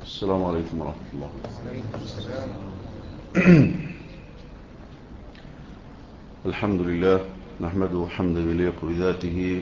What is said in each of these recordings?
السلام عليكم ورحمة الله. الحمد لله نحمده حمدا يليق بذاته،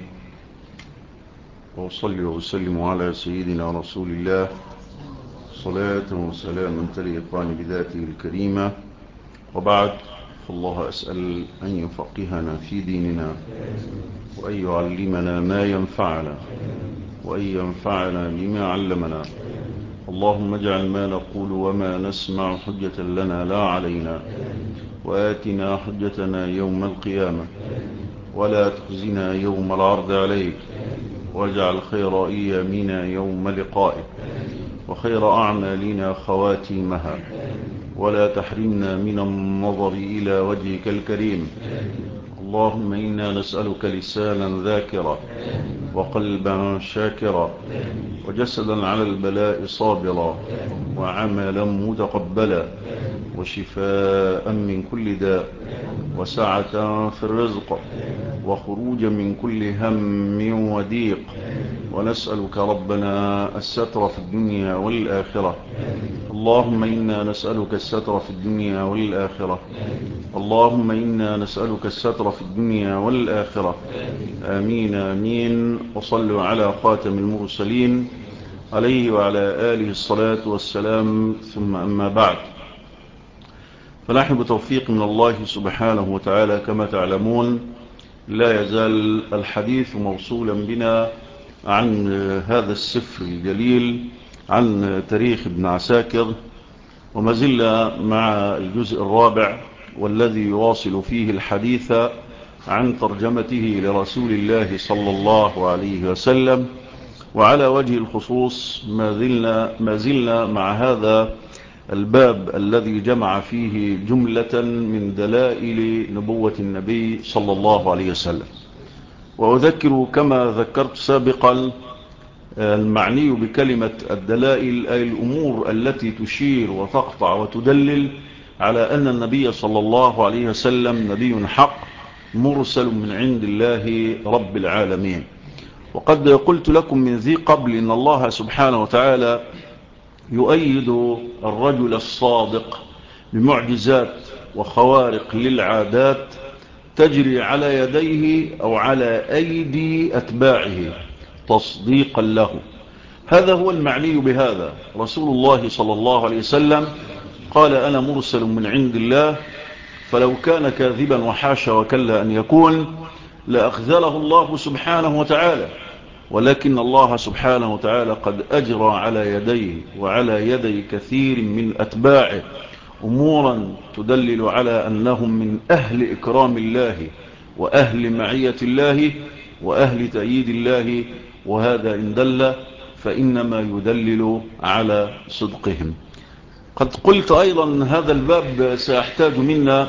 وأصلي وأسلم على سيدنا رسول الله صلاة وسلاما تليقان بذاته الكريمة. وبعد، فالله أسأل أن يفقهنا في ديننا، وأن يعلمنا ما ينفعنا، وأن ينفعنا بما علمنا. اللهم اجعل ما نقول وما نسمع حجة لنا لا علينا، وآتنا حجتنا يوم القيامة، ولا تخزنا يوم العرض عليك، واجعل خير أيامنا يوم لقائك، وخير أعمالنا خواتيمها، ولا تحرمنا من النظر إلى وجهك الكريم. اللهم إنا نسألك لسانا ذاكرا، وقلبا شاكرا، وجسدا على البلاء صابرا، وعملا متقبلا، وشفاء من كل داء، وسعة في الرزق، وخروجا من كل هم وضيق. ونسألك ربنا الستر في الدنيا والآخرة. اللهم إنا نسألك الستر في الدنيا والآخرة. اللهم إنا نسألك الستر في الدنيا والآخرة. آمين آمين. وصلوا على خاتم المرسلين عليه وعلى آله الصلاة والسلام. ثم أما بعد، فنحن بتوفيق من الله سبحانه وتعالى كما تعلمون لا يزال الحديث موصولا بنا عن هذا السفر الجليل، عن تاريخ ابن عساكر، وما زلنا مع الجزء الرابع، والذي يواصل فيه الحديث عن ترجمته لرسول الله صلى الله عليه وسلم. وعلى وجه الخصوص ما زلنا مع هذا الباب الذي جمع فيه جملة من دلائل نبوة النبي صلى الله عليه وسلم. وأذكر كما ذكرت سابقا، المعني بكلمة الدلائل أي الأمور التي تشير وتقطع وتدلل على أن النبي صلى الله عليه وسلم نبي حق مرسل من عند الله رب العالمين. وقد قلت لكم من ذي قبل إن الله سبحانه وتعالى يؤيد الرجل الصادق بمعجزات وخوارق للعادات تجري على يديه أو على أيدي أتباعه تصديقا له. هذا هو المعني بهذا. رسول الله صلى الله عليه وسلم قال أنا مرسل من عند الله، فلو كان كاذبا وحاشا وكلا أن يكون لأخذله الله سبحانه وتعالى، ولكن الله سبحانه وتعالى قد أجرى على يديه وعلى يدي كثير من أتباعه أمورا تدلل على أنهم من أهل إكرام الله وأهل معية الله وأهل تأييد الله. وهذا إن دل فإنما يدلل على صدقهم. قد قلت أيضا هذا الباب سيحتاج منا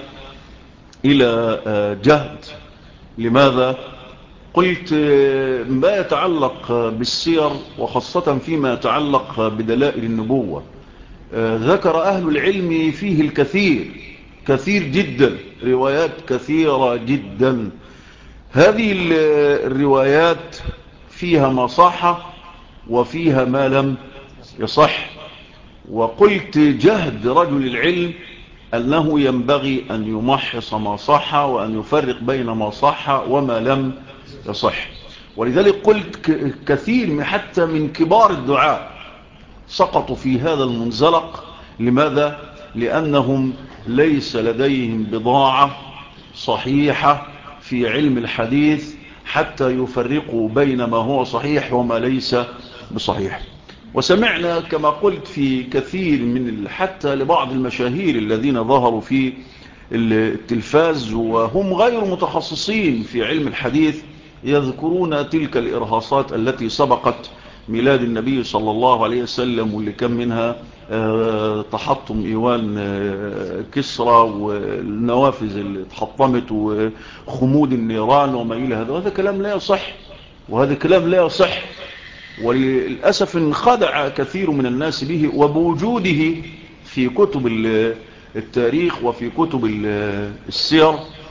إلى جهد. لماذا؟ قلت ما يتعلق بالسير، وخاصة فيما يتعلق بدلائل النبوة، ذكر أهل العلم فيه الكثير كثير جدا، روايات كثيرة جدا. هذه الروايات فيها ما صح وفيها ما لم يصح. وقلت جهد رجل العلم أنه ينبغي أن يمحص ما صح وأن يفرق بين ما صح وما لم يصح. ولذلك قلت كثير حتى من كبار الدعاء سقطوا في هذا المنزلق. لماذا؟ لأنهم ليس لديهم بضاعة صحيحة في علم الحديث حتى يفرقوا بين ما هو صحيح وما ليس بصحيح. وسمعنا كما قلت في كثير من حتى لبعض المشاهير الذين ظهروا في التلفاز وهم غير متخصصين في علم الحديث يذكرون تلك الإرهاصات التي سبقت ميلاد النبي صلى الله عليه وسلم، واللي كان منها تحطم إيوان كسرى والنوافذ اللي اتحطمت وخمود النيران وما إلى هذا. وهذا كلام لا يصح، وهذا كلام لا يصح، وللأسف انخدع كثير من الناس به وبوجوده في كتب التاريخ وفي كتب السير.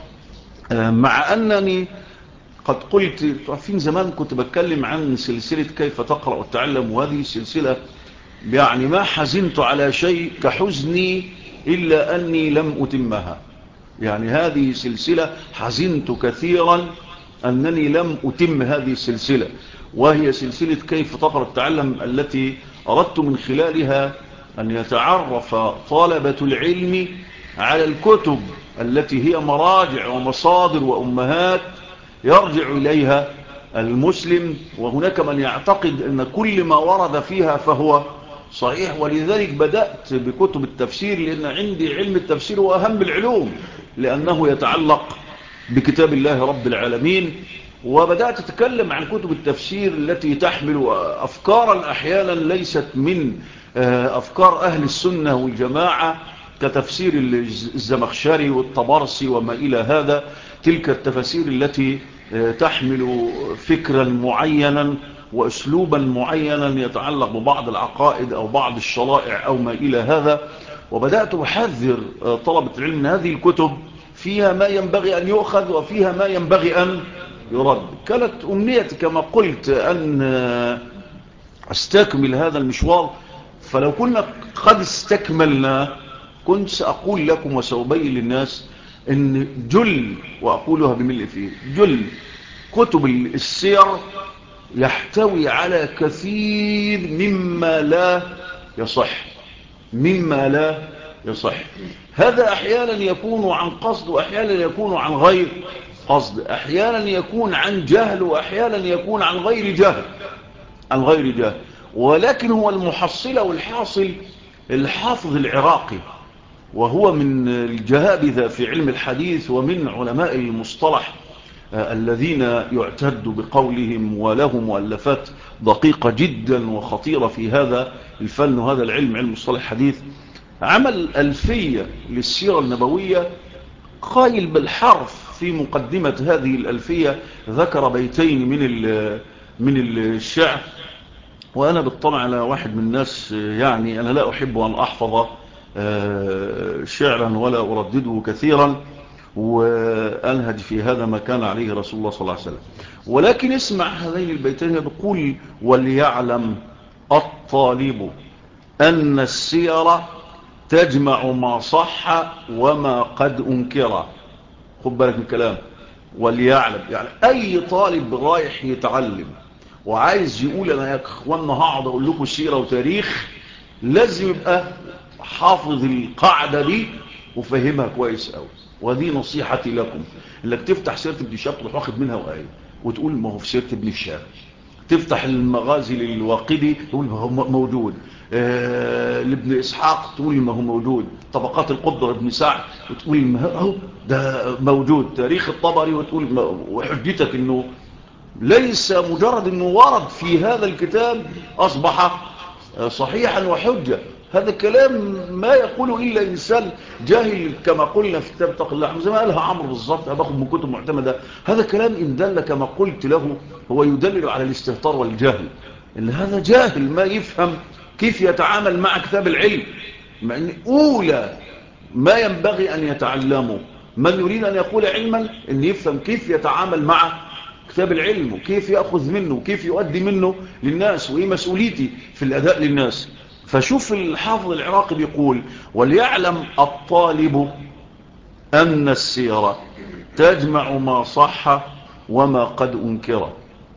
مع أنني قد قلت في زمان كنت بتكلم عن سلسلة كيف تقرأ وتتعلم، وهذه السلسلة يعني ما حزنت على شيء كحزني إلا أني لم أتمها. يعني هذه سلسلة حزنت كثيرا أنني لم أتم هذه السلسلة، وهي سلسلة كيف تقرأ التعلم، التي أردت من خلالها أن يتعرف طلبة العلم على الكتب التي هي مراجع ومصادر وأمهات يرجع إليها المسلم. وهناك من يعتقد أن كل ما ورد فيها فهو صحيح، ولذلك بدأت بكتب التفسير، لأن عندي علم التفسير هو أهم العلوم، لأنه يتعلق بكتاب الله رب العالمين. وبدأت أتكلم عن كتب التفسير التي تحمل أفكارا أحيانا ليست من أفكار أهل السنة والجماعة، كتفسير الزمخشري والطبرسي وما إلى هذا. تلك التفاسير التي تحمل فكرا معينا وأسلوبا معينا يتعلق ببعض العقائد أو بعض الشرائع أو ما إلى هذا. وبدأت أحذر طلبة العلم من هذه الكتب فيها ما ينبغي أن يؤخذ وفيها ما ينبغي أن يرد. كانت أمنيتي كما قلت أن أستكمل هذا المشوار، فلو كنا قد استكملنا كنت سأقول لكم وسأبين للناس أن وأقولها بملء فيه، جل كتب السير يحتوي على كثير مما لا يصح. هذا أحيانا يكون عن قصد وأحيانا يكون عن غير قصد، أحيانا يكون عن جهل وأحيانا يكون عن غير جهل. ولكن هو المحصل والحاصل الحافظ العراقي، وهو من الجهابذة في علم الحديث ومن علماء المصطلح الذين يعتد بقولهم، ولهم مؤلفات دقيقة جدا وخطيرة في هذا الفن وهذا العلم، علم مصطلح الحديث. عمل ألفية للسيرة النبوية، قائل بالحرف في مقدمة هذه الألفية ذكر بيتين من الشعر. وأنا بالطبع على واحد من الناس، يعني أنا لا أحب أن أحفظ شعرا ولا أردده كثيرا، وأنهج في هذا ما كان عليه رسول الله صلى الله عليه وسلم. ولكن اسمع هذين البيتين، بيقول: وليعلم الطالب أن السيرة تجمع ما صح وما قد أنكر. خد بالك من الكلام، وليعلم، يعني أي طالب رايح يتعلم وعايز يقول أنا يا أخوانا هقعد أقول لكم سيرة وتاريخ، لازم يبقى حافظ القاعدة دي وفهمها كويس قوي. ودي نصيحتي لكم، انك تفتح سيرة ابن شهاب تروح واخد منها وآية وتقول ما هو في سيرة ابن شهاب. تفتح المغازي للواقدي تقول ما هو موجود، لابن إسحاق تقول ما هو موجود، طبقات القدر ابن سعد وتقول ما هو ده موجود، تاريخ الطبري وتقول وحجتك انه ليس مجرد انه ورد في هذا الكتاب اصبح صحيحا وحجة. هذا الكلام ما يقوله إلا إنسان جاهل، كما قلنا في كتاب تقي الله زي ما قالها عمرو بالظبط، باخد من كتب معتمدة. هذا كلام إن دل كما قلت له هو يدلل على الاستهتار والجهل، إن هذا جاهل ما يفهم كيف يتعامل مع كتاب العلم. مع أن أولى ما ينبغي أن يتعلمه من يريد أن يقول علما أن يفهم كيف يتعامل مع كتاب العلم، وكيف يأخذ منه وكيف يؤدي منه للناس، وإيه مسؤوليتي في الأداء للناس. فشوف الحافظ العراقي بيقول: وليعلم الطالب أن السيرة تجمع ما صح وما قد أنكر.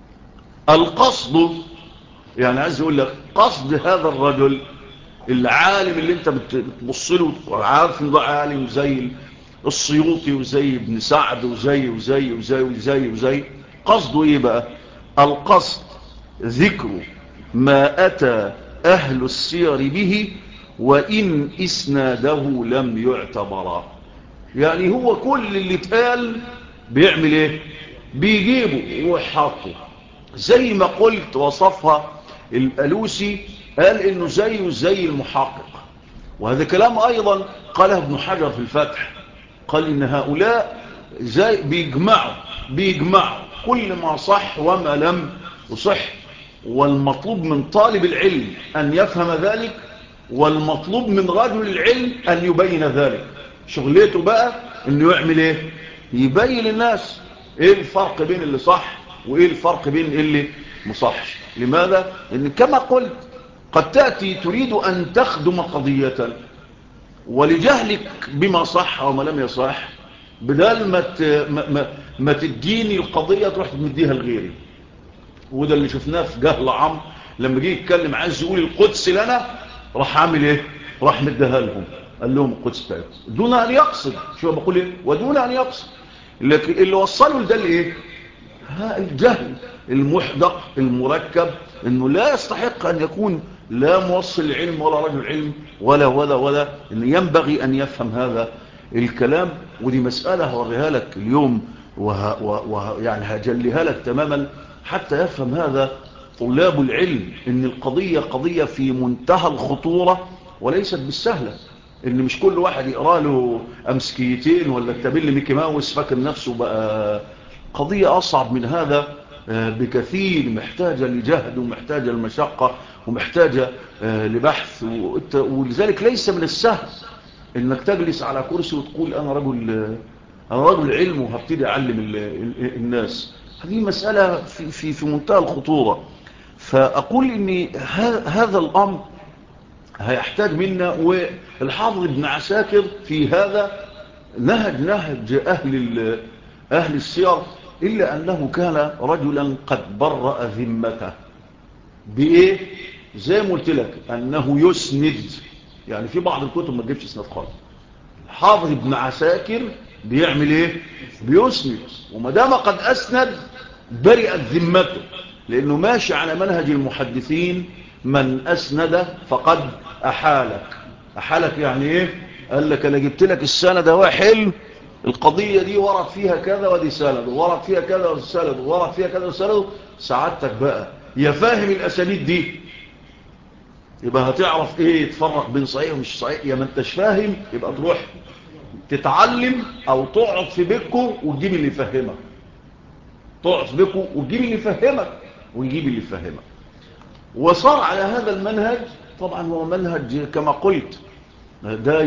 القصد، يعني عايز يقول لك قصد هذا الرجل العالم اللي انت بتبصله وعارف انه عالم زي السيوطي وزي ابن سعد وزي وزي وزي وزي وزي، قصده ايه بقى؟ القصد ذكر ما أتى أهل السير به وإن إسناده لم يعتبر. يعني هو كل اللي اتقال بيعمل ايه؟ بيجيبه وحاطه. زي ما قلت وصفها الألوسي، قال انه زيه زي المحقق. وهذا كلام ايضا قاله ابن حجر في الفتح، قال ان هؤلاء زي بيجمعوا كل ما صح وما لم يصح. والمطلوب من طالب العلم أن يفهم ذلك، والمطلوب من رجل العلم أن يبين ذلك. شغلته بقى أنه يعمل إيه؟ يبين للناس إيه الفرق بين اللي صح وإيه الفرق بين اللي مصحش. لماذا؟ إن كما قلت قد تأتي تريد أن تخدم قضية، ولجهلك بما صح وما لم يصح، بدل ما تديني القضية تروح تمديها لغيري. وده اللي شفناه في جهل عمرو لما جه يتكلم عايز يقول القدس لنا، راح عامل ايه؟ راح مديها لهم، قال لهم القدس بتاعتكم دون ان يقصد. شو بقول ايه؟ ودون ان يقصد. لكن اللي وصله لده الايه؟ الجهل المحدق المركب، انه لا يستحق ان يكون لا موصل العلم ولا رجل علم ولا إن ينبغي ان يفهم هذا الكلام. ودي مسألة هوريها لك اليوم يعني هجليها لك تماما حتى يفهم هذا طلاب العلم، ان القضية قضية في منتهى الخطورة وليست بالسهلة. ان مش كل واحد يقرأ له امسكيتين ولا كتابين لميكي ماوس فاكر نفسه بقى. قضية أصعب من هذا بكثير، محتاجة لجهد ومحتاجة لمشقة ومحتاجة لبحث. ولذلك ليس من السهل انك تجلس على كرسي وتقول انا رجل علم وهبتدي اعلم الناس. هذه مسألة في منتهى الخطورة. فاقول ان هذا الامر هيحتاج منا. والحافظ ابن عساكر في هذا نهج أهل السير، إلا أنه كان رجلا قد برأ ذمته بإيه؟ زي ما قلت لك أنه يسند. يعني في بعض الكتب ما تجيبش اسناد خالص. حافظ ابن عساكر بيعمل إيه؟ بيسند. وما دام قد أسند برئت ذمته، لأنه ماشي على منهج المحدثين من أسند فقد أحالك يعني إيه؟ قال لك أنا جبت لك السند هو حلو، القضية دي ورد فيها كذا ودي سند، ورد فيها كذا ودي سند، ورد فيها كذا ودي سند. سعادتك بقى يا فاهم الأسانيد دي يبقى هتعرف ايه تفرق بين صحيح ومش صحيح، يا ما انتش فاهم يبقى تروح تتعلم او تقعد في بيتكو وتجيب اللي يفهمك. تقعد في بيتكو وتجيب اللي يفهمك ويجيب اللي يفهمك. وصار على هذا المنهج. طبعا هو منهج كما قلت ده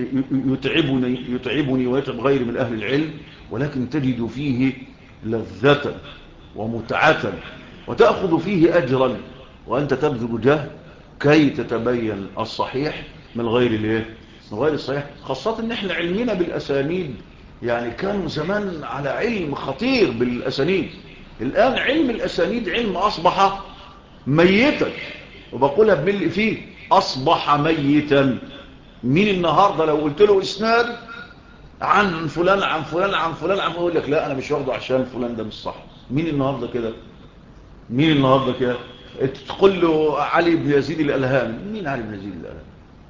يتعبني ويتعب غيري من أهل العلم، ولكن تجد فيه لذة ومتعة وتأخذ فيه أجرا وأنت تبذل جهد كي تتبين الصحيح من غير الصحيح. خاصة ان احنا علمنا بالأسانيد يعني كانوا زمان على علم خطير بالأسانيد. الآن علم الأسانيد علم أصبح ميتا، وبقولها بملء فيه أصبح ميتا. مين النهاردة لو قلت له اسناد عن فلان عن فلان عن فلان عن فلان يقول لك لا أنا مش واخده عشان فلان ده مش صح. مين النهاردة كده؟ مين النهاردة كده؟ تقول له علي بن يزيد الألهامي. مين علي بن يزيد الألهامي؟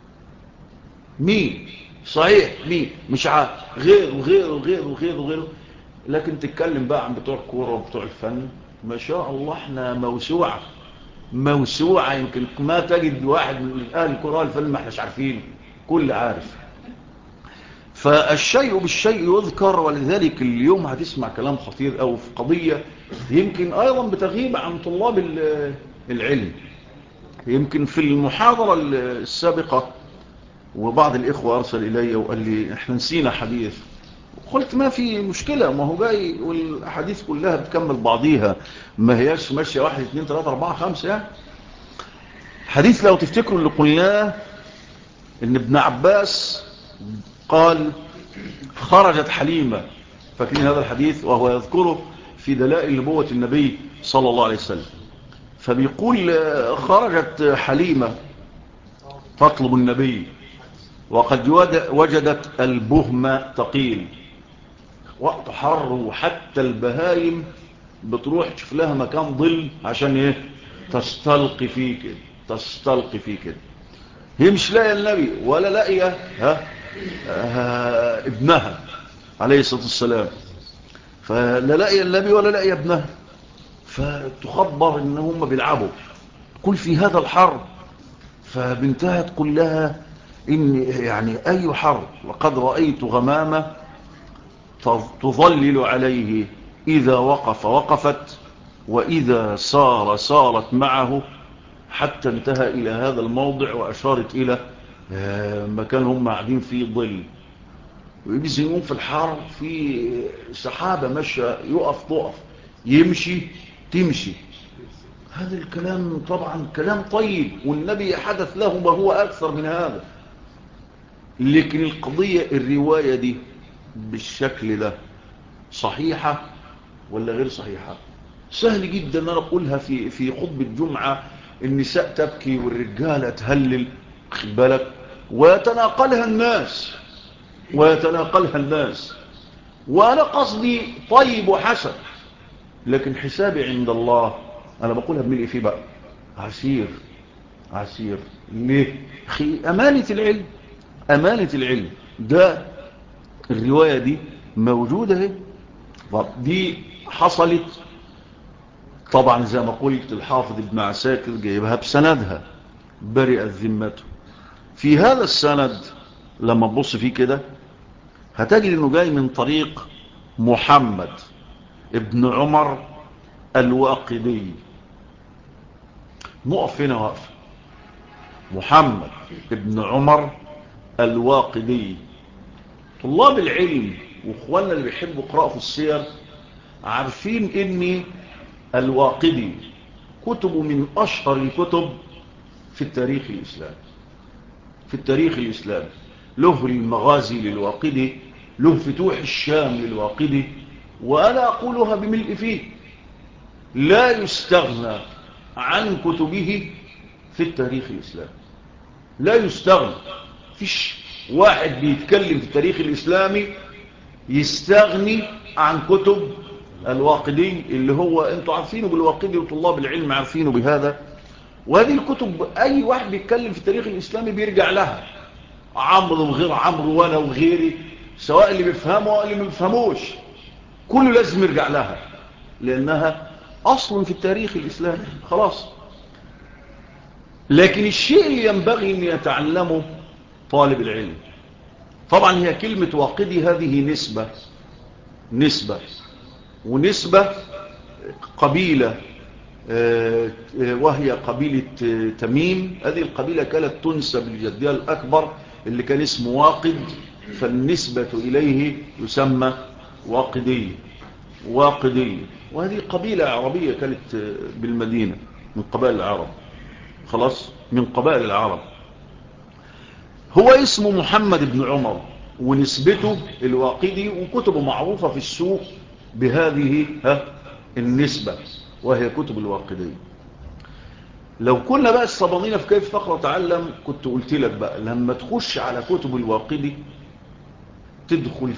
مين؟ صحيح مين؟ مش عارف. غير وغير وغير وغير وغير. لكن تتكلم بقى عن بتوع الكورة وبتوع الفن ما شاء الله احنا موسوعة يمكن ما تجد واحد من أهل الكورة والفن ما احناش عارفين، كل عارف. فالشيء بالشيء يذكر. ولذلك اليوم هتسمع كلام خطير أو في قضية يمكن أيضا بتغيب عن طلاب العلم. يمكن في المحاضرة السابقة وبعض الإخوة أرسل إلي وقال لي احنا نسينا حديث. قلت ما في مشكلة، ما هو جاي والحديث كلها بتكمل بعضيها، ما هياش ماشية 1 2 3 4 5 يعني. حديث لو تفتكروا اللي قلناه ان ابن عباس قال خرجت حليمة، فاكرين هذا الحديث؟ وهو يذكره في دلائل نبوة النبي صلى الله عليه وسلم. فبيقول خرجت حليمة تطلب النبي وقد وجدت البهم تقيل، وقت حر وحتى البهايم بتروح تشوف لها مكان ظل عشان ايه؟ تستلقي فيه كده. هي مش لاقيه النبي ولا لاقيه ابنها عليه الصلاه والسلام. فلا لاقيه النبي ولا لاقيه ابنها، فتخبر ان هم بيلعبوا كل في هذا الحر. فبنتها تقول لها ان يعني اي حر، وقد رايت غمامه تظلل عليه، إذا وقفت وإذا سارت معه، حتى انتهى إلى هذا الموضع وأشارت إلى مكان هم قاعدين فيه ظل. ويبزنون في الحر في سحابة مشى، يقف تقف، يمشي تمشي. هذا الكلام طبعا كلام طيب، والنبي حدث له ما هو أكثر من هذا. لكن القضية الرواية دي بالشكل ده صحيحة ولا غير صحيحة؟ سهل جدا أن أنا أقولها في خطبة جمعة، النساء تبكي والرجالة تهلل، خد بالك، ويتناقلها الناس، وأنا قصدي طيب وحسن، لكن حسابي عند الله أنا بقولها بملء فيه بقى عسير. ليه؟ أمانة العلم ده الرواية دي موجودة اهي. طب دي حصلت طبعا زي ما قلت، الحافظ ابن عساكر جايبها بسندها، برئت ذمته. في هذا السند لما تبص فيه كده هتجد انه جاي من طريق محمد ابن عمر الواقدي. نقف هنا وقف. محمد ابن عمر الواقدي. طلاب العلم واخواننا اللي بيحبوا يقرأوا في السير عارفين ان الواقدي كتب من اشهر الكتب في التاريخ الإسلامي. له المغازي للواقدي، له فتوح الشام للواقدي، وأنا أقولها بملء فيه، لا يستغنى عن كتبه في التاريخ الإسلامي، لا يستغنى. فيش واحد بيتكلم في التاريخ الإسلامي يستغني عن كتب الواقدي، اللي هو انتوا عارفينه بالواقدي وطلاب العلم عارفينه بهذا. وهذه الكتب أي واحد بيتكلم في التاريخ الإسلامي بيرجع لها، عمرو وغير عمرو وانا وغيري، سواء اللي بيفهمه او اللي ما بيفهموش، كله لازم يرجع لها، لانها اصل في التاريخ الاسلامي خلاص. لكن الشيء اللي ينبغي ان يتعلمه طالب العلم، طبعا هي كلمة واقدي هذه نسبة ونسبة قبيلة، وهي قبيلة تميم. هذه القبيلة كانت تنسب لجدها الأكبر اللي كان اسمه واقد، فالنسبة إليه يسمى واقدي. وهذه قبيلة عربية كانت بالمدينة من قبائل العرب، خلاص، من قبائل العرب. هو اسمه محمد بن عمر ونسبته الواقدي، وكتبه معروفة في السوق بهذه النسبة، وهي كتب الواقدي. لو كنا بقى الصبانين في كيف فقرة تعلم كنت قلت لك بقى لما تخش على كتب الواقدي تدخل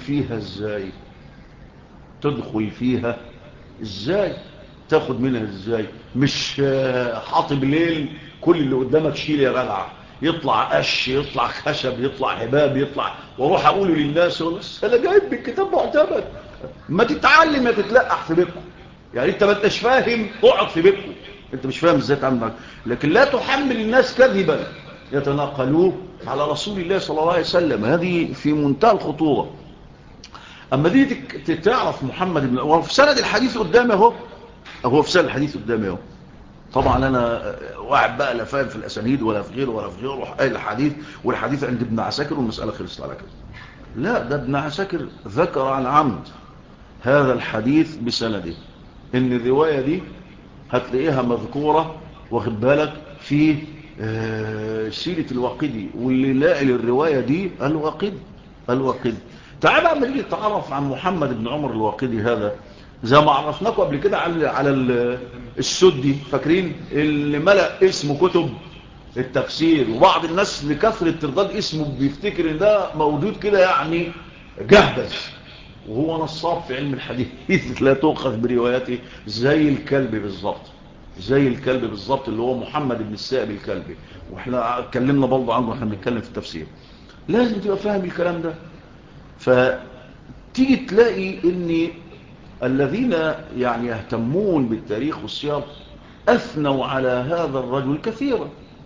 فيها ازاي، تاخد منها ازاي، مش حاطب ليل كل اللي قدامك شيل يا جدع، يطلع قش، يطلع خشب، يطلع هباب، يطلع، واروح اقوله للناس انا جايب بالكتاب معتمد. ما تتعلم يا تتلقح في بيتكم، يعني انت ما انتش فاهم اقعد في بيتكم، انت مش فاهم ازاي تعمل معك. لكن لا تحمل الناس كذبا يتناقلوه على رسول الله صلى الله عليه وسلم، هذه في منتهى الخطورة. اما دي تعرف محمد بن عمر في سند الحديث قدامي اهو في سند الحديث قدامي اهو. طبعا انا واحد بقى لا فاهم في الاسانيد ولا في غيره روح قايل الحديث، والحديث عند ابن عساكر والمساله خلصت على كده. لا، ده ابن عساكر ذكر عن عمد هذا الحديث بسنده، ان الروايه دي هتلاقيها مذكوره، واخد بالك، في سيره الواقدي، واللي لاقي الروايه دي الواقدي. تعال بقى نيجي نتعرف عن محمد بن عمر الواقدي هذا، زي ما عرفناكم قبل كده على السدي، فاكرين اللي ملأ اسمه كتب التفسير، وبعض الناس لكثرة ترداد اسمه بيفتكر ان ده موجود كده يعني جهبذ، وهو نصاب في علم الحديث لا تؤخذ برواياته، زي الكلب بالظبط اللي هو محمد بن السائب الكلبي، واحنا اتكلمنا برضه عنه واحنا بنتكلم في التفسير. لازم تبقى فاهم الكلام ده. فتيجي تلاقي ان الذين يعني يهتمون بالتاريخ والسير اثنوا على هذا الرجل كثيرا،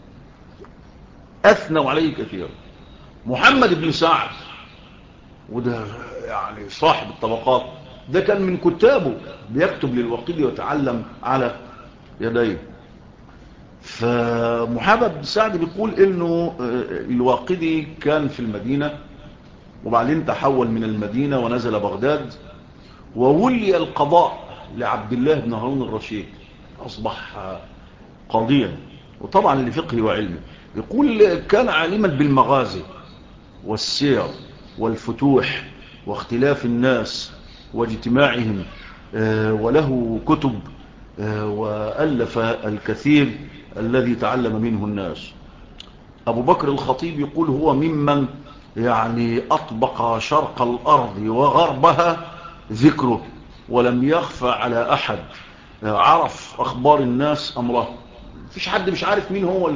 اثنوا عليه كثيرا. محمد بن سعد، وده يعني صاحب الطبقات، ده كان من كتابه بيكتب للواقدي ويتعلم على يديه. فمحمد بن سعد بيقول انه الواقدي كان في المدينة، وبعدين تحول من المدينة ونزل بغداد، وولي القضاء لعبد الله بن هارون الرشيد، أصبح قاضيا، وطبعا لفقه وعلمه. يقول كان عالما بالمغازي والسير والفتوح واختلاف الناس واجتماعهم، وله كتب وألف الكثير الذي تعلم منه الناس. أبو بكر الخطيب يقول هو ممن يعني أطبق شرق الأرض وغربها ذكره، ولم يخفى على أحد، عرف أخبار الناس أمره. مفيش حد مش عارف مين هو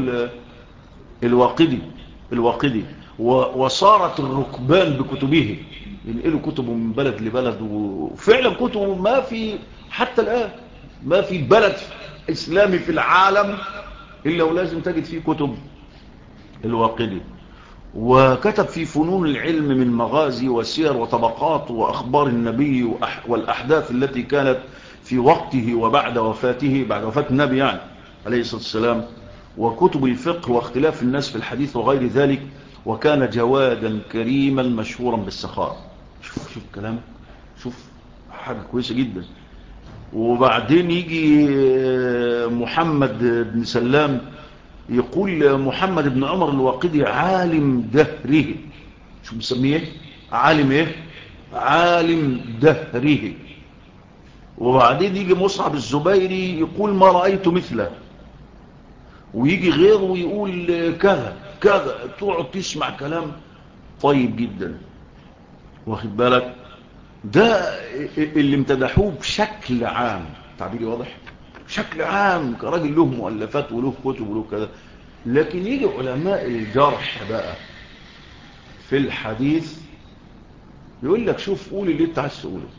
الواقدي. وصارت الركبان بكتبه، ينقلوا كتبه من بلد لبلد، وفعلا كتبه ما في حتى الآن ما في بلد إسلامي في العالم إلا ولازم تجد فيه كتب الواقدي. وكتب في فنون العلم من مغازي وسير وطبقات وأخبار النبي والأحداث التي كانت في وقته وبعد وفاته، بعد وفاة النبي يعني عليه الصلاة والسلام، وكتب الفقه واختلاف الناس في الحديث وغير ذلك. وكان جوادا كريما مشهورا بالسخاء. شوف الكلام، شوف حاجة كويسة جدا. وبعدين يجي محمد بن سلام، يقول محمد بن عمر الواقدي عالم دهره. شو بيسميه؟ عالم ايه؟ عالم دهره. وبعدين يجي مصعب الزبيري يقول ما رأيت مثله. ويجي غيره ويقول كذا كذا، تقعد تسمع كلام طيب جدا، واخد بالك؟ ده اللي امتدحوه بشكل عام، تعبيري واضح؟ بشكل عام كراجل له مؤلفات وله كتب وله كذا. لكن يجي علماء الجرح بقى في الحديث يقول لك شوف قول اللي انت عايز تقوله،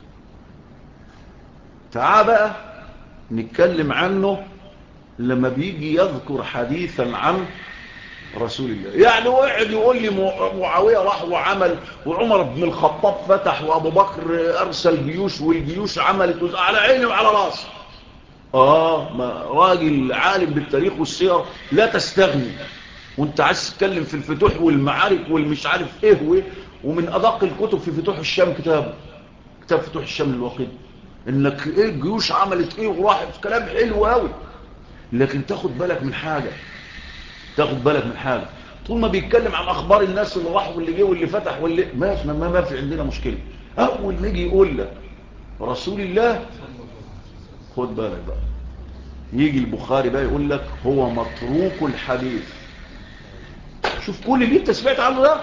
تعال بقى نتكلم عنه لما بيجي يذكر حديثا عن رسول الله. يعني وقعد يقول لي معاوية راح وعمل، وعمر بن الخطاب فتح، وابو بكر ارسل جيوش والجيوش عملت، على عيني وعلى راسي. ما راجل عالم بالتاريخ والسير لا تستغني، وانت عايز تتكلم في الفتوح والمعارك والمش عارف ايه ومن ادق الكتب في فتوح الشام كتاب فتوح الشام الواقدي، انك ايه الجيوش عملت ايه وراحت، كلام حلو قوي. لكن تاخد بالك من حاجة، طول ما بيتكلم عن اخبار الناس اللي راح واللي جه واللي فتح واللي ما في عندنا مشكلة. اول ما يجي يقول لك رسول الله، خد بالك بقى، يجي البخاري بقى يقول لك هو متروك الحديث. شوف كل اللي انت سمعت عنه ده،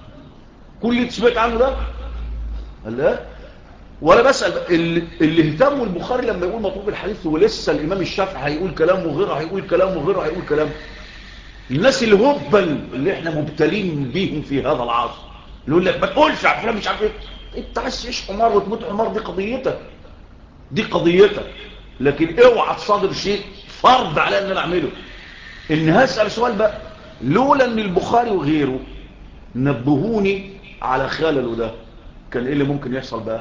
لا. ولا بسأل اللي اهتموا البخاري لما يقول مطلوب الحديث، ولسه الامام الشافعي هيقول كلام وغيره هيقول كلام وغيره هيقول كلام. الناس الهبل اللي احنا مبتلين بيهم في هذا العصر اللي يقول لك ما تقولش على فلان مش عارف ايه، انت عايز تعيش حمار وتموت حمار، دي قضيتك. لكن اوعى تصادر شيء فرض على ان انا اعمله. ان هسأل سؤال بقى، لولا ان البخاري وغيره نبهوني على خلله ده، كان ايه اللي ممكن يحصل بقى؟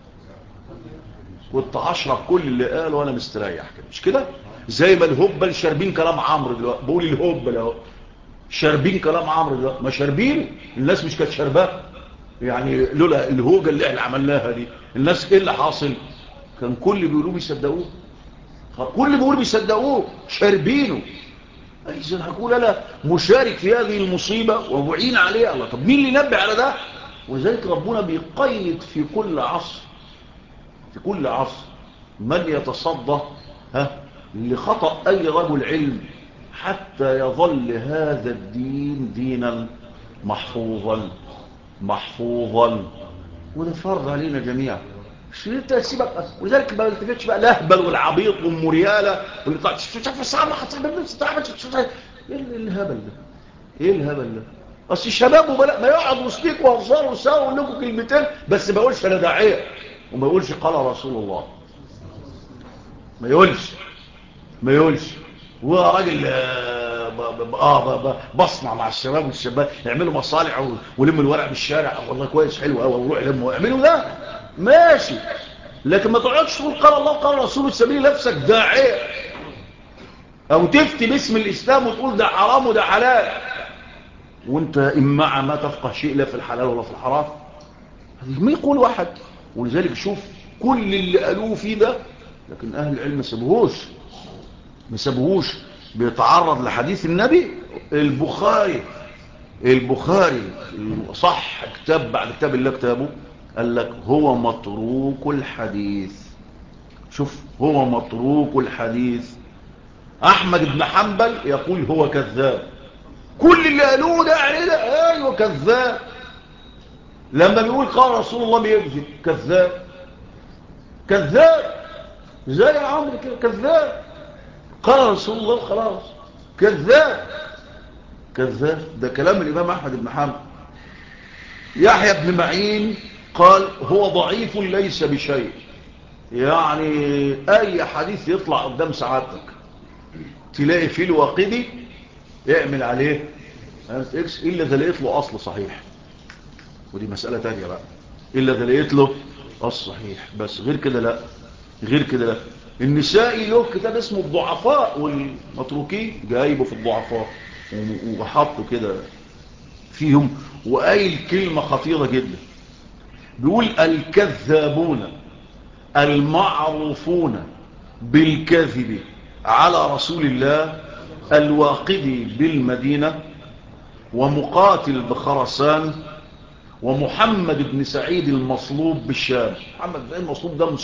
كنت اشرب كل اللي قاله وانا مستريح كده، مش كده؟ زي ما الهبل شاربين كلام عمرو دلوقتي، بقول الهبل اهو شاربين كلام عمرو دلوقتي، ما شاربين، الناس مش كانت شارباه. يعني لولا الهوجه اللي احنا عملناها دي، الناس ايه اللي حاصل؟ كان كل بيقولوا بيصدقوه، شاربينه. اذا هقول انا مشارك في هذه المصيبه ومعين عليها. الله، طب مين اللي ينبه على ده؟ ولذلك ربنا بيقيد في كل عصر من يتصدى لخطأ أي رجل علم، حتى يظل هذا الدين دينا محفوظا. وده فرض علينا جميعا. مش انت تسيبك، ولذلك ما التفتش بقى الاهبل والعبيط والمرياله واللي طلع شوف الصعبه ايه الهبل ده؟ اصل الشباب ما يقعد وسطيك وهزار وساوي ويقول لكم كلمتين بس، ما يقولش انا داعيه، وما يقولش قال رسول الله، ما يقولش هو راجل بصنع مع الشباب والشباب يعملوا مصالح ولم الورق بالشارع، والله كويس حلو قوي، وروح لمه واعملوا ده ماشي. لكن ما تقعدش تقول قال الله قال رسوله سبيل نفسك داعيه، او تفتي باسم الاسلام وتقول ده حرام وده حلال، وانت اما ما تفقه شيء لا في الحلال ولا في الحرام. ما يقول واحد. ولذلك شوف كل اللي قالوه فيه ده، لكن اهل العلم ما سابوهوش. بيتعرض لحديث النبي. البخاري صح كتاب بعد كتاب الله كتابه، قال لك هو متروك الحديث. شوف، هو متروك الحديث. احمد بن حنبل يقول هو كذاب. كل اللي قالوه ده عليه ده ايوه كذاب. لما بيقول قال رسول الله بيكذب، كذاب. كذاب زي عمرو كده، كذاب. قال رسول الله خلاص، كذاب. كذاب. ده كلام الامام احمد بن حنبل. يحيى بن معين قال هو ضعيف ليس بشيء. يعني اي حديث يطلع قدام سعادتك تلاقي فيه الواقدي اعمل عليه اكس الا اذا لقيت له اصل صحيح، ودي مسألة تانية بقى. الا اذا لقيت له اصل صحيح، بس غير كده لا. غير كده لا. النسائي له كتاب اسمه الضعفاء والمتروكين، جايبه في الضعفاء وحطه كده فيهم، وقايل كلمة خطيرة جدا. بيقول الكذابون المعروفون بالكذب على رسول الله الواقدي بالمدينة، ومقاتل بخرسان، ومحمد بن سعيد المصلوب بالشام. محمد بن سعيد المصلوب ده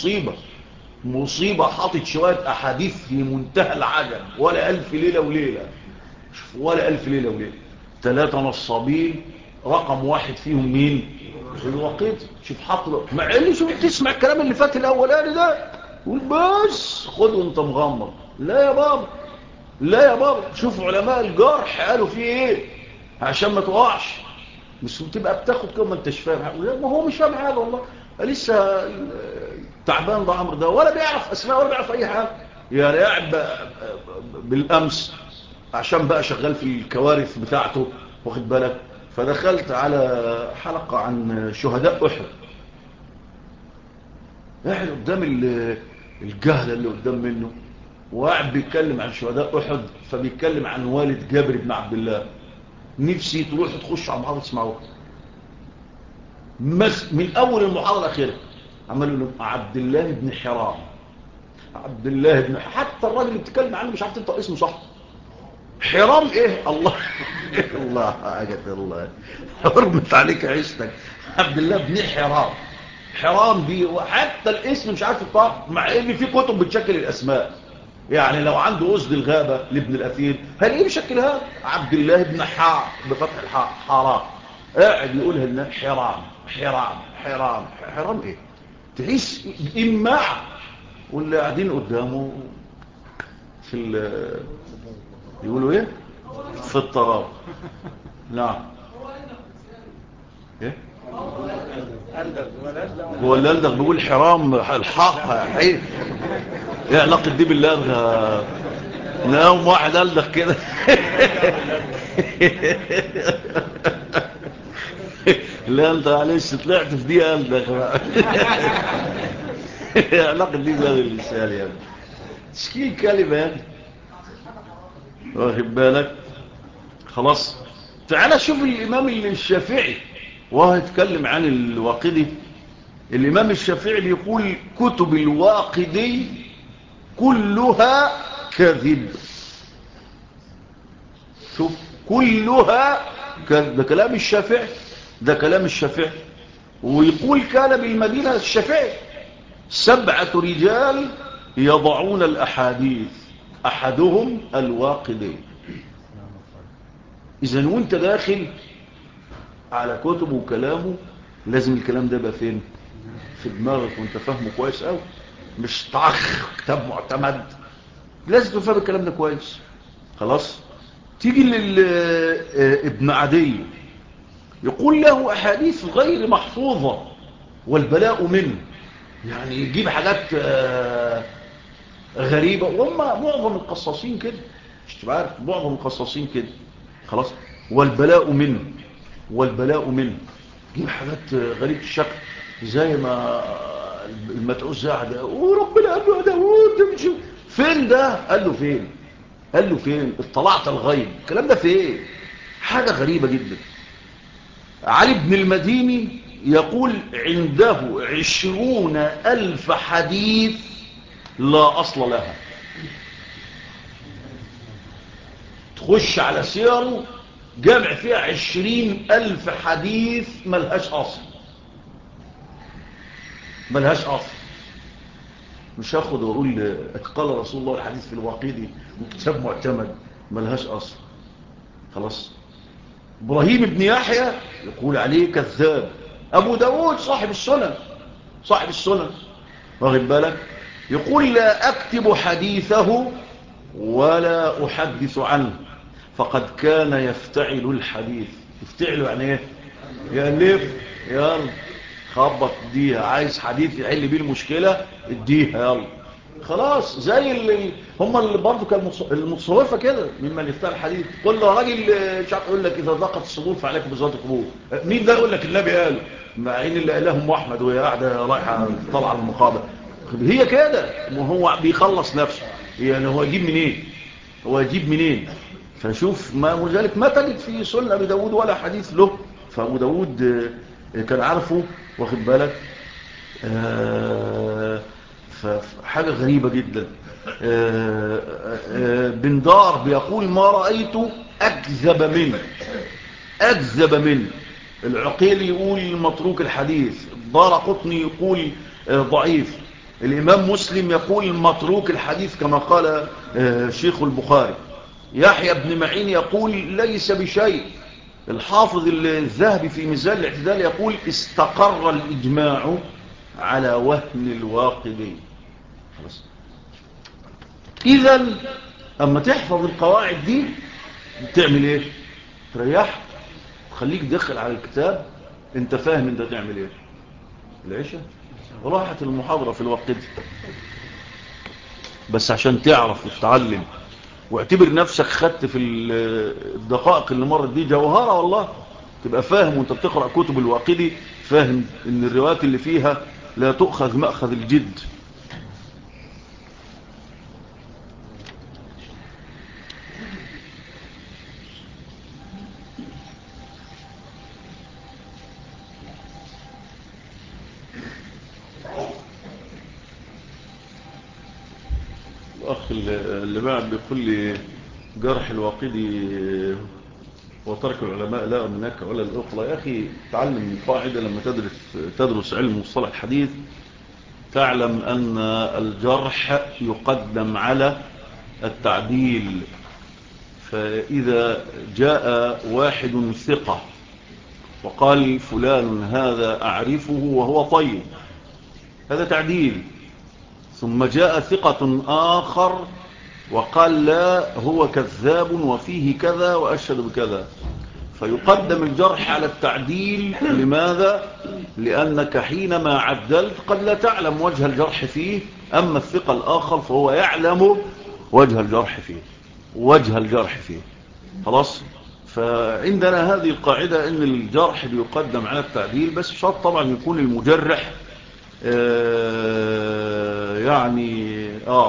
مصيبة حاطط شوية أحاديث في منتهى العجب، ولا ألف ليلة وليلة. ولا ألف ليلة وليلة. 3 نصابين، رقم واحد فيهم مين؟ الواقدي. شوف حاطط، مع ان شوف تسمع الكلام اللي فات الاولاني ده قول بس خد وانت مغمض. لا يا بابا، لا يا بابا. شوف علماء الجرح قالوا فيه ايه عشان ما تقعش. مش بتبقى بتاخد كده ما انتش فاهم حاجه. ما هو مش فاهم حاجه والله، لسه تعبان ده عمرو ده، ولا بيعرف اسماء ولا بيعرف اي حاجه. يعني قاعد بالامس عشان بقى شغال في الكوارث بتاعته، واخد بالك. فدخلت على حلقة عن شهداء أحد، قاعد قدام الجهلة اللي قدام منه، وقاعد بيتكلم عن شهداء أحد، فبيتكلم عن والد جابر بن عبد الله. نفسي تروح تخش على المحاضرة تسمعوها من أول المحاضرة الأخيرة. عملوا له عبد الله بن حرام، عبد الله بن، حتى الراجل اللي بتتكلم عنه مش عارف تنطق اسمه صح. حرام ايه الله الله حاجة الله حرمت عليك عيشتك. عبد الله بن حرام. حرام دي وحتى الاسم مش عارف الطاق، مع ان في كتب بتشكل الاسماء. يعني لو عنده أسد الغابة لابن الأثير هل ايه بشكلها؟ عبد الله بن حار بفتح الحاء حرام. قاعد يقولها لنا حرام حرام حرام حرام ايه؟ تعيش إماع. واللي قاعدين قدامه في يقولوا ايه في الطراب. نعم ايه هو اللدغ بيقول حرام الحاق ايه علاقة دي باللدغ؟ نقوم واحد ألدغ كده لا انت معلش طلعت في دي ألدغ بقى علاقة دي بلغ اللسان يعني تشكيل كلمة يعني، واخد بالك. خلاص تعال شوف الإمام الشافعي وهو يتكلم عن الواقدي. الإمام الشافعي بيقول كتب الواقدي كلها كذب. شوف كلها كذب، ده كلام الشافعي، ده كلام الشافعي. ويقول كان بالمدينة الشافعي 7 رجال يضعون الأحاديث أحدهم الواقدي. إذن وانت داخل على كتبه وكلامه لازم الكلام ده يبقى فين؟ في دماغك وانت فاهمه كويس قوي، مش طخ كتاب معتمد. لازم تفهم الكلام ده كويس. خلاص تيجي ابن عدي يقول له أحاديث غير محفوظة والبلاء منه. يعني يجيب حاجات غريبة، وهم معظم القصاصين كده، مش تبقى عارف معظم القصاصين كده. خلاص والبلاء منه، والبلاء منه يجيب حاجات غريبة الشكل زي ما المتعوز زعد وربنا قال له داود فين ده؟ قال له فين؟ قال له فين؟ اطلعت الغيب. الكلام ده فين؟ حاجة غريبة جدا. علي بن المديني يقول عنده 20,000 حديث لا أصل لها. تخش على سيره جامع فيها 20,000 حديث ملهاش أصل، ملهاش أصل. مش هاخد وأقول قال رسول الله الحديث في الواقدي وكتاب معتمد، ملهاش أصل. خلاص. إبراهيم بن يحيى يقول عليه كذاب. أبو داود صاحب السنن، صاحب السنن واخد بالك، يقول لا أكتب حديثه ولا أحدث عنه فقد كان يفتعل الحديث. يفتعل يعني ايه؟ يألف. يلا خبط اديها، عايز حديث يحل بيه المشكلة اديها يلا خلاص. زي اللي هم اللي برضه كان المتصوفة كده، ممن يفتعل الحديث. كل راجل مش عارف يقول لك إذا ضاقت الصدور فعليكم بذات القبور. مين ده يقول لك النبي قال؟ مع ان اللي قالهم احمد وهي قاعده رايحه طالعه المقابله. هي كده، هو بيخلص نفسه يعني. هو يجيب منين؟ هو يجيب منين؟ فشوف ما ولذلك ما تجد في سنن ابي داود ولا حديث له. فابو داود كان عارفه واخد بالك. فحاجه غريبه جدا. بندار بيقول ما رايت اكذب منه، اكذب منه. العقيل يقول متروك الحديث، الدارقطني يقول ضعيف، الإمام مسلم يقول متروك الحديث كما قال شيخ البخاري، يحيى بن معين يقول ليس بشيء، الحافظ الذهبي في ميزان الاعتدال يقول استقر الإجماع على وهن الواقدي. خلاص. إذن أما تحفظ القواعد دي بتعمل إيه؟ تريح، خليك دخل على الكتاب انت فاهم انت تعمل ايه. العشاء راحت المحاضرة في الوقت دي بس عشان تعرف وتتعلم، واعتبر نفسك خدت في الدقائق اللي مرت دي جوهرة والله. تبقى فاهم وانت بتقرأ كتب الواقدي، فاهم ان الروايات اللي فيها لا تؤخذ مأخذ الجد. الأخ اللي بعد بيقول لي جرح الواقدي وترك العلماء لا هناك ولا الأخرى. يا أخي تعلم قاعدة لما تدرس علم مصطلح الحديث، تعلم أن الجرح يقدم على التعديل. فإذا جاء واحد ثقة وقال فلان هذا أعرفه وهو طيب، هذا تعديل. ثم جاء ثقة آخر وقال لا هو كذاب وفيه كذا وأشهد بكذا، فيقدم الجرح على التعديل. لماذا؟ لأنك حينما عدلت قد لا تعلم وجه الجرح فيه، أما الثقة الآخر فهو يعلم وجه الجرح فيه، وجه الجرح فيه. خلاص. فعندنا هذه القاعدة ان الجرح بيقدم على التعديل، بس شرط طبعا يكون المجرح يعني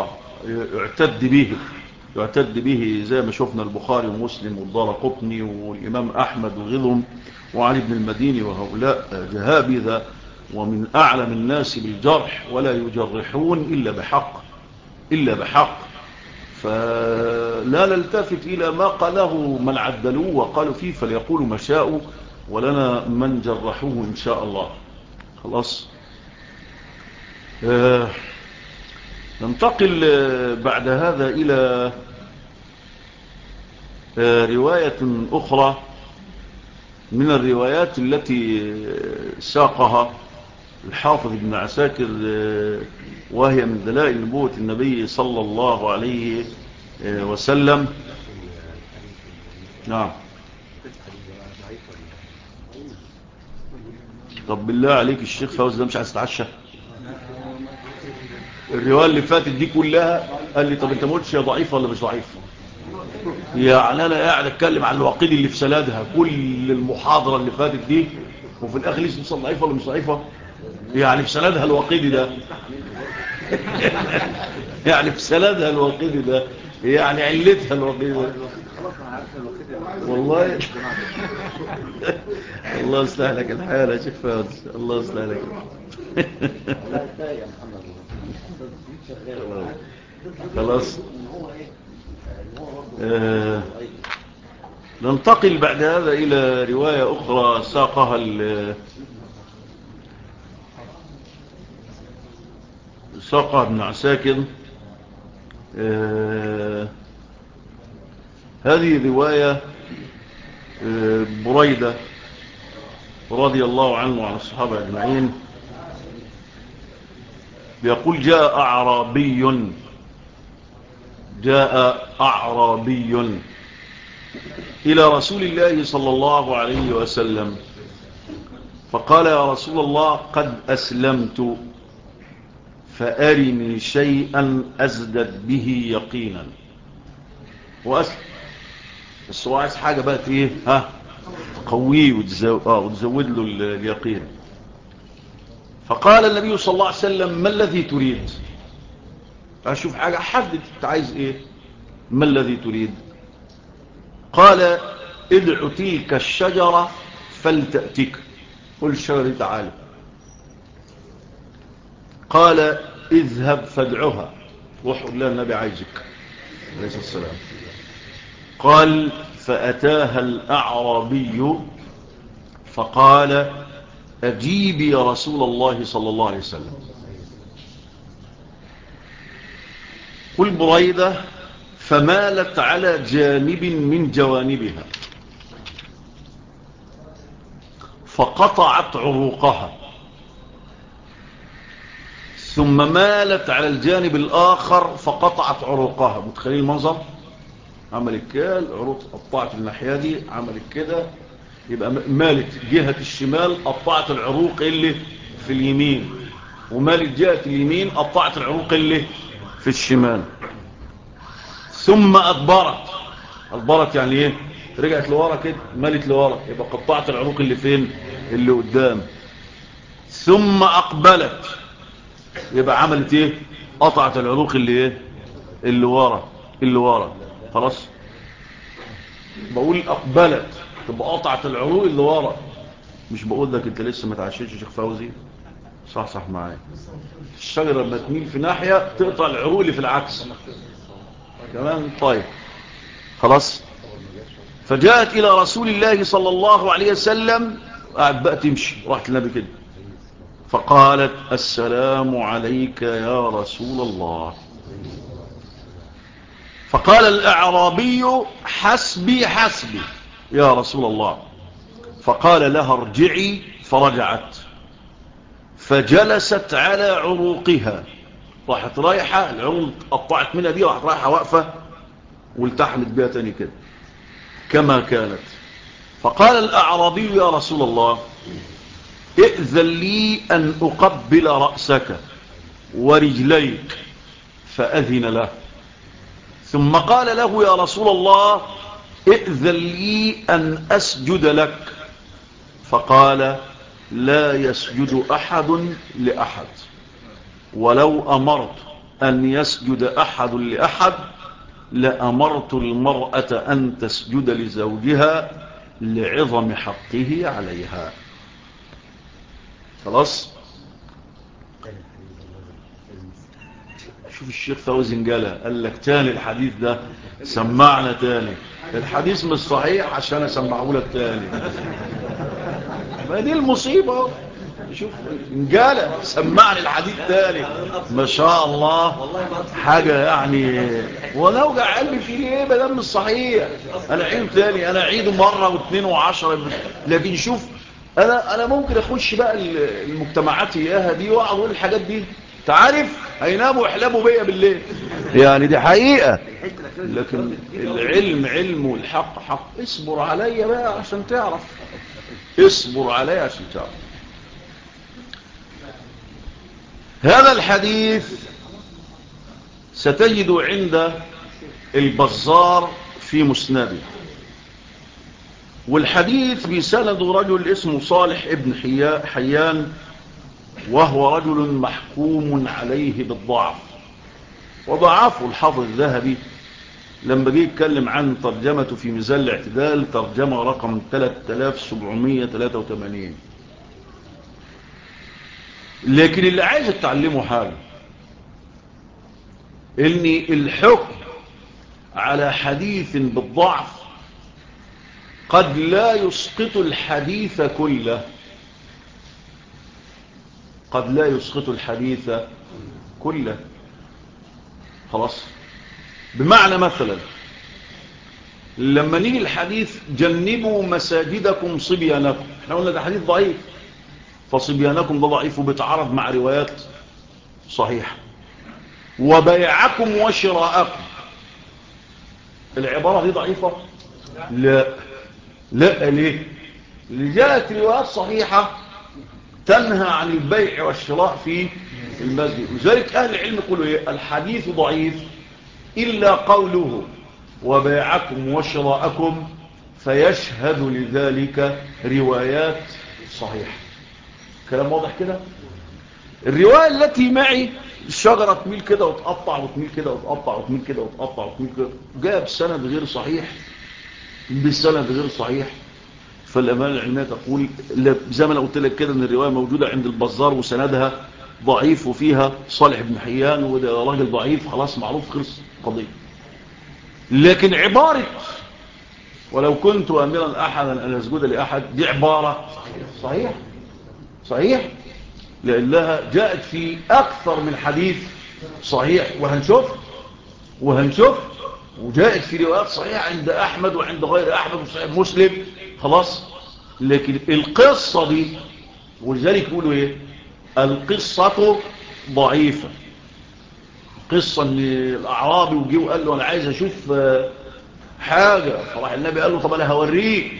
يعتد به زي ما شفنا البخاري ومسلم والدارقطني والإمام أحمد وغيرهم وعلي بن المديني، وهؤلاء جهابذة ومن أعلم الناس بالجرح، ولا يجرحون إلا بحق، إلا بحق. فلا نلتفت إلى ما قاله من عدلوه وقالوا فيه، فليقولوا ما شاءوا ولنا من جرحوه إن شاء الله. خلاص. ننتقل بعد هذا إلى رواية أخرى من الروايات التي ساقها الحافظ ابن عساكر، وهي من دلائل نبوة النبي صلى الله عليه وسلم. نعم. طب بالله عليك الشيخ فوزي ده مش عايز يتعشى؟ الرواية اللي فاتت دي كلها قال لي طب انت ما قلتش يا ضعيفة ولا مش ضعيفة؟ يعني انا قاعد اتكلم عن الواقدي اللي في سندها كل المحاضرة اللي فاتت دي، وفي الاخر لسه ضعيفة ولا مش ضعيفة؟ يعني في سندها الواقدي ده يعني في سندها الواقدي ده، يعني علتها الواقدي ده. والله الله يصلح لك الحال يا شيخ فوز، الله يصلح لك. خلاص. ننتقل بعد هذا إلى رواية أخرى ساقها ابن عساكر. هذه رواية بريدة رضي الله عنه وعن الصحابة أجمعين، بيقول جاء أعرابي إلى رسول الله صلى الله عليه وسلم فقال يا رسول الله قد أسلمت فأرني شيئا أزدد به يقينا. وأسلم بس هو عايز حاجة بقى ايه تقويه وتزود له اليقين. فقال النبي صلى الله عليه وسلم ما الذي تريد؟ أشوف حاجة حدد انت عايز ايه، ما الذي تريد؟ قال ادع تلك الشجرة فلتأتك. قل الشجرة تعالى. قال اذهب فادعها، روح قل لها النبي عايزك عليه الصلاة والسلام. قال فأتاها الأعرابي فقال أجيبي يا رسول الله صلى الله عليه وسلم. قل بريدة فمالت على جانب من جوانبها فقطعت عروقها، ثم مالت على الجانب الآخر فقطعت عروقها. متخيلين المنظر؟ عملت كده العروق قطعت الناحية دي، عملت كده يبقى مالت جهة الشمال قطعت العروق اللي في اليمين، ومالت جهة اليمين قطعت العروق اللي في الشمال. ثم أدبرت يعني ايه؟ رجعت لورا كده، مالت لورا يبقى قطعت العروق اللي فين؟ اللي قدام. ثم أقبلت يبقى عملت ايه؟ قطعت العروق اللي ايه؟ اللي ورا. خلاص بقول أقبلت تبقى قطعت العروق اللي ورا، مش بقول لك انت لسه ما تعشيش يا شيخ فوزي، صح معايا. الشجرة لما تميل في ناحية تقطع العروق اللي في العكس كمان. طيب خلاص. فجاءت إلى رسول الله صلى الله عليه وسلم، قاعد بقى تمشي، رحت النبي كده فقالت السلام عليك يا رسول الله. فقال الأعرابي حسبي يا رسول الله. فقال لها ارجعي، فرجعت فجلست على عروقها، راحت رايحة العروق قطعت منها دي، راحت رايحة واقفة والتحمت بها تاني كده كما كانت. فقال الأعرابي يا رسول الله ائذن لي أن أقبل رأسك ورجليك، فأذن له. ثم قال له يا رسول الله ائذن لي أن أسجد لك، فقال لا يسجد أحد لأحد، ولو أمرت أن يسجد أحد لأحد لأمرت المرأة أن تسجد لزوجها لعظم حقه عليها. خلاص. شوف الشيخ فوزي قال لك تاني الحديث ده، سمعنا تاني الحديث مش صحيح عشان اسمعه لك تاني. ما دي المصيبة. شوف انجالة سمعني الحديث تاني، ما شاء الله حاجة يعني. ولو قلبي فيه ايه بدل مش صحيح انا عيده تاني، انا عيده مرة واثنين وعشرة. لكن شوف انا ممكن اخش بقى المجتمعات اياها دي واقعد اقول الحاجات دي، تعرف هيناموا يحلموا بيا بالليل، يعني دي حقيقة. لكن العلم علم والحق حق. اصبر عليا بقى عشان تعرف، اصبر عليا عشان تعرف. هذا الحديث ستجد عند البزار في مسنده، والحديث بسند رجل اسمه صالح ابن حيان، وهو رجل محكوم عليه بالضعف، وضعفه الحافظ الذهبي لما جه يتكلم عن ترجمته في ميزان الاعتدال، ترجمة رقم 3783. لكن اللي عايز اتعلمه حاجة، ان الحكم على حديث بالضعف قد لا يسقط الحديث كله، قد لا يسقط الحديث كله. خلاص. بمعنى مثلا لما نيجي الحديث جنبوا مساجدكم صبيانكم، احنا قلنا ده حديث ضعيف، فصبيانكم ده ضعيف وبيتعارض مع روايات صحيحة. وبيعكم وشراءكم، العبارة دي ضعيفة؟ لا. لا، ليه؟ لجاءت روايات صحيحة تنهى عن البيع والشراء في المسجد. لذلك أهل العلم يقولوا إيه؟ الحديث ضعيف إلا قوله وبيعكم وشراءكم، فيشهد لذلك روايات صحيحة. كلام واضح كده؟ الرواية التي معي الشجرة تميل كده وتقطع وتميل كده وتقطع وتميل كده وتقطع وتميل كده، جاء بسند غير صحيح، بسند غير صحيح. فالأمانة العلمية تقول زي ما أنا قلت لك كده ان الرواية موجودة عند البزار وسندها ضعيف وفيها صالح بن حيان وده راجل ضعيف، خلاص معروف، خلص قضية. لكن عبارة ولو كنت أميرا أحدا أن أسجد لأحد دي عبارة صحيح صحيح، لأنها جاءت في أكثر من حديث صحيح، وهنشوف وجاءت في روايات صحيحة عند أحمد وعند غير أحمد وصحيح مسلم. خلاص. لكن القصة دي، ولذلك يقولوا إيه؟ القصة ضعيفة. قصة ان الأعرابي وجيه وقال له أنا عايز أشوف حاجة، فراح النبي قال له طب أنا هوريك.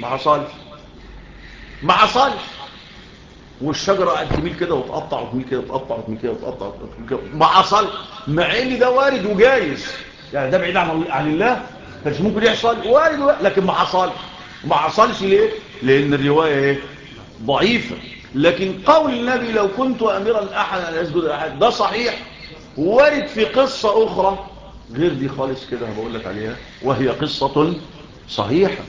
ما حصلش. والشجرة قاعد تميل كده وتقطع وتميل كده وتقطع وتميل كده وتقطع وتميل كده، ما حصل. مع ان ده وارد وجايز، يعني ده بعيد عن الله، كانش ممكن يحصل، وارد لكن ما حصلش. ليه؟ لان الرواية ايه؟ ضعيفة. لكن قول النبي لو كنت اميرا احدا ان يسجد احد ده صحيح، وارد في قصة اخرى غير دي خالص كده بقول لك عليها، وهي قصة صحيحة،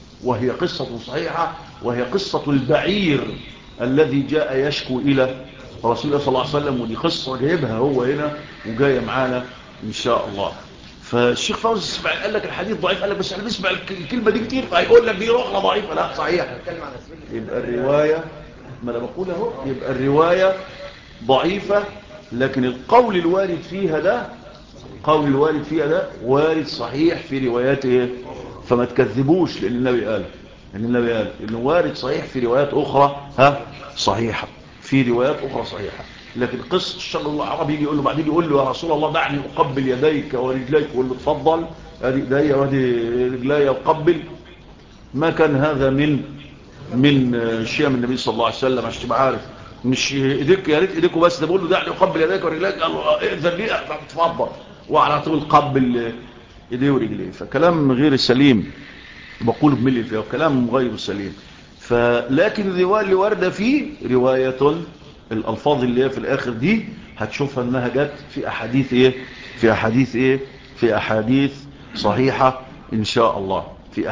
وهي قصة البعير الذي جاء يشكو إلى رسول الله صلى الله عليه وسلم. ودي قصة جايبها هو هنا وجاية معانا إن شاء الله. فالشيخ فوزي السبعي قال لك الحديث ضعيف، قال لك بس احنا بنسمع الكلمة دي كتير، فهيقول لك دي رحلة ضعيفة. لا، صحيح. يبقى الرواية، ما أنا بقول اهو، يبقى الرواية ضعيفة، لكن القول الوارد فيها ده وارد صحيح في رواياته. فما تكذبوش، لأن النبي قال إنه وارد صحيح في روايات أخرى صحيحة، لكن قصة الشجر العربي يجي يقول له بعدين، يقول له يا رسول الله دعني أقبل يديك ورجليك، يقول له اتفضل، ادي ايدي وادي رجلي أقبل. ما كان هذا من شيم النبي صلى الله عليه وسلم، عشان تبقى عارف. مش ايديك، يا ريت ايديكوا بس، ده بقول له دعني أقبل يديك ورجليك، قال له اذن لي اتفضل، وعلى طول قبل ايديه ورجليه. فكلام غير سليم بقول بملي فيه، وكلام غير سليم. لكن الرواية اللي واردة فيه رواية الألفاظ اللي هي في الآخر دي هتشوفها أنها جت في أحاديث صحيحة إن شاء الله،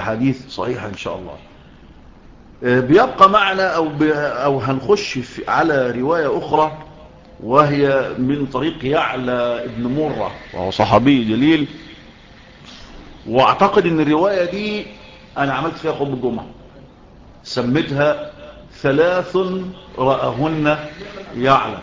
بيبقى معنا أو هنخش على رواية أخرى، وهي من طريق يعلى ابن مرة، وهو صحابي جليل. واعتقد ان الرواية دي انا عملت فيها خطبة الجمعة، سميتها 3 رأهن يعلى،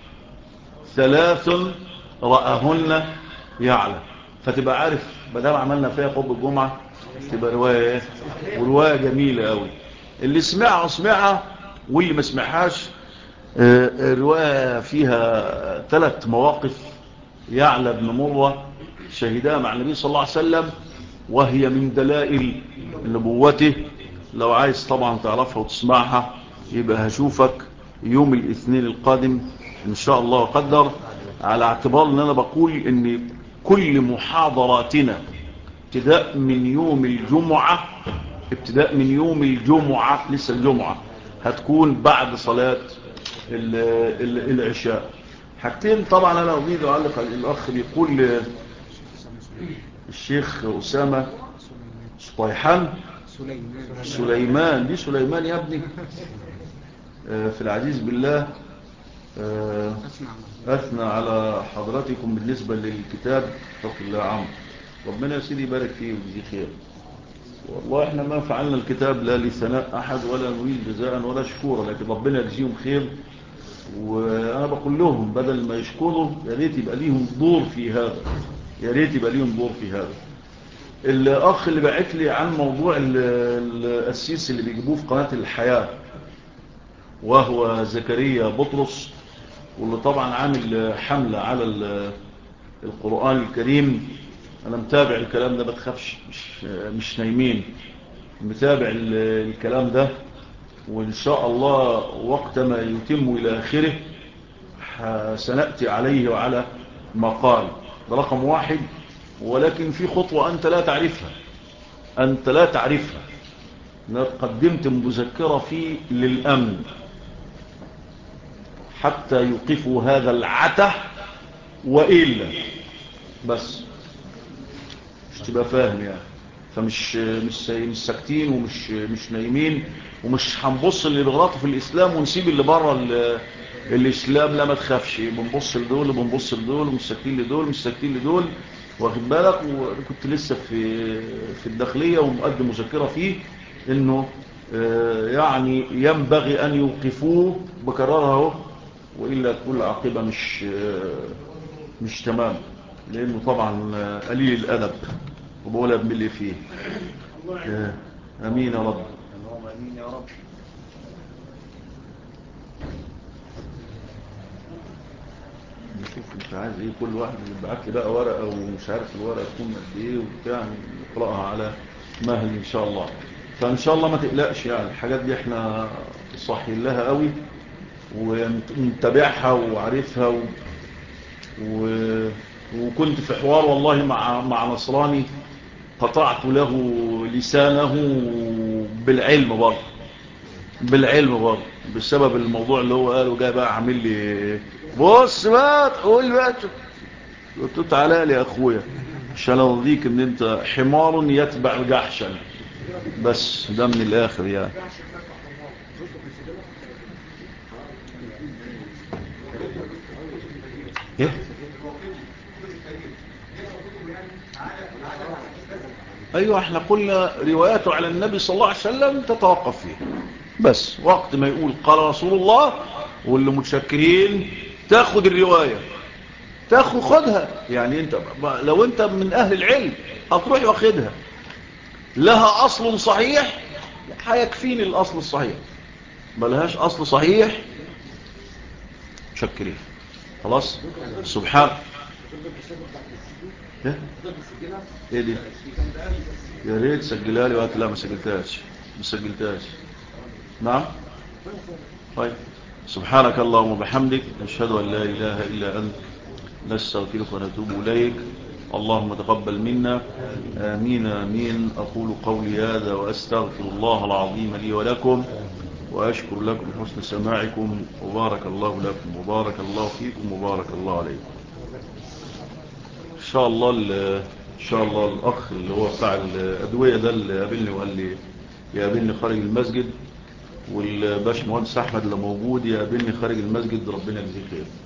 3 رأهن يعلى. فتبقى عارف بدل عملنا فيها خطبة الجمعة تبقى رواية ايه؟ ورواية جميلة قوي. اللي سمعها واللي ما سمعهاش، رواية فيها 3 مواقف يعلى بن مرة شهدها مع النبي صلى الله عليه وسلم، وهي من دلائل نبوته. لو عايز طبعا تعرفها وتسمعها يبقى هشوفك يوم الاثنين القادم ان شاء الله وقدر، على اعتبار ان انا بقول ان كل محاضراتنا ابتداء من يوم الجمعة لسه الجمعة هتكون بعد صلاة العشاء. حاجتين طبعا انا اريد اعلق على الاخ بيقول الشيخ أسامة طيحان سليمان، دي سليمان يا ابني في العزيز بالله أثنى على حضراتكم بالنسبة للكتاب اتق الله عمرو، ربنا يا سيدي يبارك فيه ويجزيه خير. والله احنا ما فعلنا الكتاب لا لثناء احد ولا نريد جزاء ولا شكورا، لكن ربنا يجزيهم خير. وانا بقول لهم بدل ما يشكروا يا ريت يبقى ليهم دور في هذا، يا ريت يبقى ليهم دور في هذا. الاخ اللي بعت لي عن موضوع القسيس اللي بيجيبوه في قناة الحياة وهو زكريا بطرس، واللي طبعا عامل حملة على القرآن الكريم. انا متابع الكلام ده، ما تخافش، مش نايمين، متابع الكلام ده، وان شاء الله وقت ما يتم الى اخره سنأتي عليه وعلى ما قال. ده رقم واحد. ولكن في خطوة انت لا تعرفها، انت لا تعرفها. انا قدمت مذكرة فيه للامن حتى يوقفوا هذا العته، وإلا بس مش تبقى فاهم يعني. فمش مش ساكتين ومش نايمين، ومش هنبص اللي بيغلطوا في الإسلام ونسيب اللي بره الإسلام. لا ما تخافش، بنبص لدول وبنبص لدول، ومش ساكتين لدول مش ساكتين لدول، واخد بالك. وكنت لسه في الداخلية ومقدم مذكرة فيه انه يعني ينبغي ان يوقفوه، بكررها اهو، وإلا تكون العاقبة مش تمام، لأنه طبعا قليل الأدب وبقولها بملي فيه. أمين يا رب. اللهم امين يا رب. نشوف انت عايز ايه. كل واحد يبعت لي بقى ورقة ومش عارف الورقة تكون قد ايه وبتاع، نقرأها على مهل ان شاء الله. فان شاء الله ما تقلقش يعني، الحاجات دي احنا صاحيين لها قوي ومتابعها وعارفها وكنت في حوار والله مع نصراني قطعت له لسانه بالعلم برضه، بالعلم برضه، بسبب الموضوع اللي هو قاله. جاي بقى عامل لي بص بقى تقول بقى، قلت له تعالى لي يا اخويا عشان ارضيك ان انت حمار يتبع جحشا، بس ده من الاخر يعني. ايه ايوه، احنا قلنا رواياته على النبي صلى الله عليه وسلم تتوقف فيه، بس وقت ما يقول قال رسول الله واللي متشكرين تاخد الرواية، خدها يعني. انت لو انت من اهل العلم هتروح واخدها، لها اصل صحيح هيكفيني الاصل الصحيح، ملهاش اصل صحيح متشكرين خلاص. سبحان ايه دي؟ يا ريت سجلها لي وقت. لا ما سجلتهاش. نعم. طيب، سبحانك اللهم وبحمدك نشهد ان لا اله الا انت نستغفرك ونتوب اليك. اللهم تقبل منا. آمين آمين. أقول قولي هذا وأستغفر الله العظيم لي ولكم، وأشكر لكم حسن سماعكم، وبارك الله لكم وبارك الله فيكم وبارك الله عليكم. إن شاء الله الأخ اللي هو بتاع الأدوية ده اللي قابلني وقال لي يقابلني خارج المسجد، والباش مهندس أحمد اللي موجود يقابلني خارج المسجد، ربنا يجزيه خير.